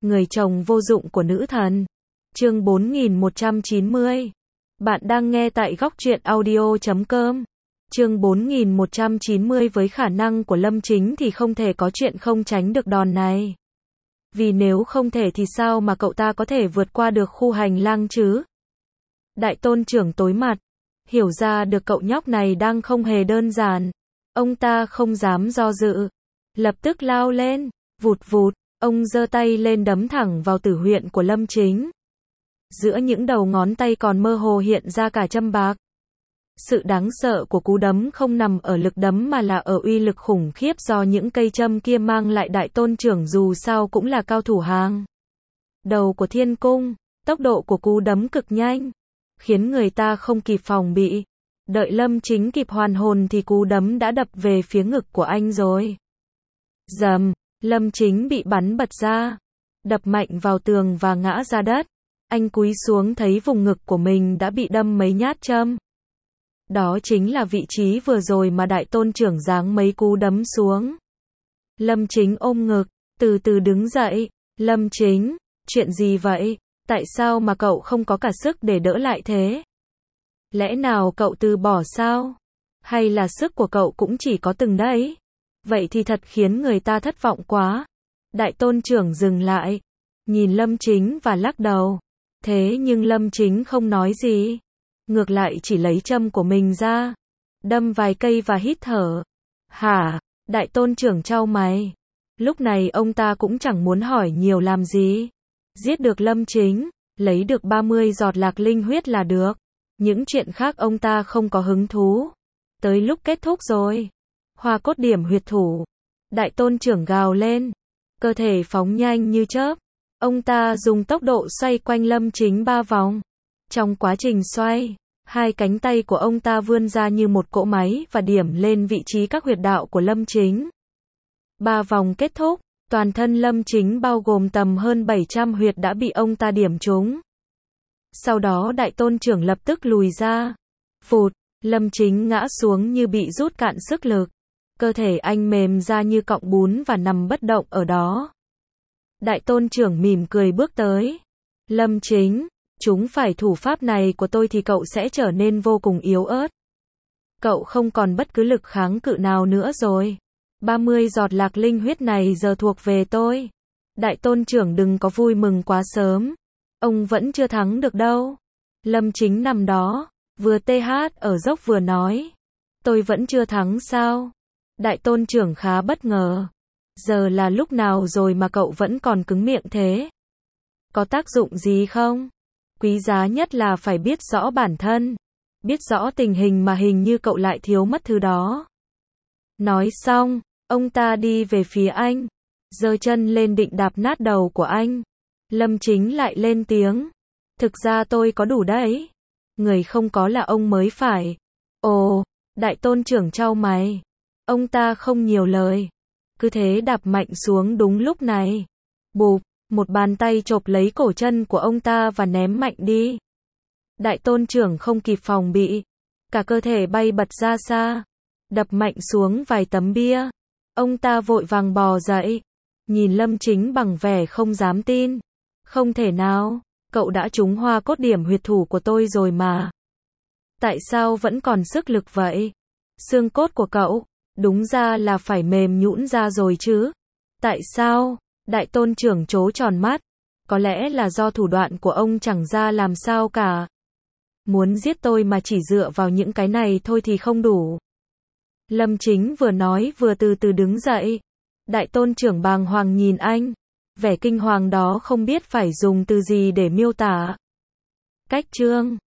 Người chồng vô dụng của nữ thần. Chương 4190. Bạn đang nghe tại góc truyện audio.com. Chương 4190. Với khả năng của Lâm Chính thì không thể có chuyện không tránh được đòn này. Vì nếu không thể thì sao mà cậu ta có thể vượt qua được khu hành lang chứ? Đại tôn trưởng tối mặt, hiểu ra được cậu nhóc này đang không hề đơn giản. Ông ta không dám do dự, lập tức lao lên, vụt vụt, ông giơ tay lên đấm thẳng vào tử huyệt của Lâm Chính. Giữa những đầu ngón tay còn mơ hồ hiện ra cả châm bạc. Sự đáng sợ của cú đấm không nằm ở lực đấm mà là ở uy lực khủng khiếp do những cây châm kia mang lại. Đại tôn trưởng dù sao cũng là cao thủ hàng đầu của thiên cung, tốc độ của cú đấm cực nhanh, khiến người ta không kịp phòng bị. Đợi Lâm Chính kịp hoàn hồn thì cú đấm đã đập về phía ngực của anh rồi. Rầm, Lâm Chính bị bắn bật ra, đập mạnh vào tường và ngã ra đất. Anh cúi xuống thấy vùng ngực của mình đã bị đâm mấy nhát châm. Đó chính là vị trí vừa rồi mà đại tôn trưởng giáng mấy cú đấm xuống. Lâm Chính ôm ngực, từ từ đứng dậy. Lâm Chính, chuyện gì vậy? Tại sao mà cậu không có cả sức để đỡ lại thế? Lẽ nào cậu từ bỏ sao? Hay là sức của cậu cũng chỉ có từng đấy? Vậy thì thật khiến người ta thất vọng quá. Đại tôn trưởng dừng lại, nhìn Lâm Chính và lắc đầu. Thế nhưng Lâm Chính không nói gì. Ngược lại chỉ lấy châm của mình ra, đâm vài cây và hít thở. Hả? Đại tôn trưởng chau mày. Lúc này ông ta cũng chẳng muốn hỏi nhiều làm gì. Giết được Lâm Chính, lấy được 30 giọt lạc linh huyết là được. Những chuyện khác ông ta không có hứng thú. Tới lúc kết thúc rồi. Hoa cốt điểm huyệt thủ. Đại tôn trưởng gào lên. Cơ thể phóng nhanh như chớp. Ông ta dùng tốc độ xoay quanh Lâm Chính 3 vòng. Trong quá trình xoay, hai cánh tay của ông ta vươn ra như một cỗ máy và điểm lên vị trí các huyệt đạo của Lâm Chính. 3 vòng kết thúc, toàn thân Lâm Chính bao gồm tầm hơn 700 huyệt đã bị ông ta điểm trúng. Sau đó đại tôn trưởng lập tức lùi ra. Phụt, Lâm Chính ngã xuống như bị rút cạn sức lực. Cơ thể anh mềm ra như cọng bún và nằm bất động ở đó. Đại tôn trưởng mỉm cười bước tới. Lâm Chính, chúng phải thủ pháp này của tôi thì cậu sẽ trở nên vô cùng yếu ớt. Cậu không còn bất cứ lực kháng cự nào nữa rồi. 30 giọt lạc linh huyết này giờ thuộc về tôi. Đại tôn trưởng đừng có vui mừng quá sớm. Ông vẫn chưa thắng được đâu. Lâm Chính nằm đó, vừa tê hát ở dốc vừa nói. Tôi vẫn chưa thắng sao? Đại tôn trưởng khá bất ngờ. Giờ là lúc nào rồi mà cậu vẫn còn cứng miệng thế? Có tác dụng gì không? Quý giá nhất là phải biết rõ bản thân. Biết rõ tình hình mà hình như cậu lại thiếu mất thứ đó. Nói xong, ông ta đi về phía anh. Giơ chân lên định đạp nát đầu của anh. Lâm Chính lại lên tiếng. Thực ra tôi có đủ đấy. Người không có là ông mới phải. Ồ, đại tôn trưởng chau mày. Ông ta không nhiều lời. Cứ thế đạp mạnh xuống đúng lúc này. Bụp, một bàn tay chộp lấy cổ chân của ông ta và ném mạnh đi. Đại tôn trưởng không kịp phòng bị. Cả cơ thể bay bật ra xa. Đập mạnh xuống vài tấm bia. Ông ta vội vàng bò dậy. Nhìn Lâm Chính bằng vẻ không dám tin. Không thể nào, cậu đã trúng hoa cốt điểm huyệt thủ của tôi rồi mà. Tại sao vẫn còn sức lực vậy? Xương cốt của cậu, đúng ra là phải mềm nhũn ra rồi chứ. Tại sao? Đại tôn trưởng trố tròn mắt. Có lẽ là do thủ đoạn của ông chẳng ra làm sao cả. Muốn giết tôi mà chỉ dựa vào những cái này thôi thì không đủ. Lâm Chính vừa nói vừa từ từ đứng dậy. Đại tôn trưởng bàng hoàng nhìn anh. Vẻ kinh hoàng đó không biết phải dùng từ gì để miêu tả. Cách chương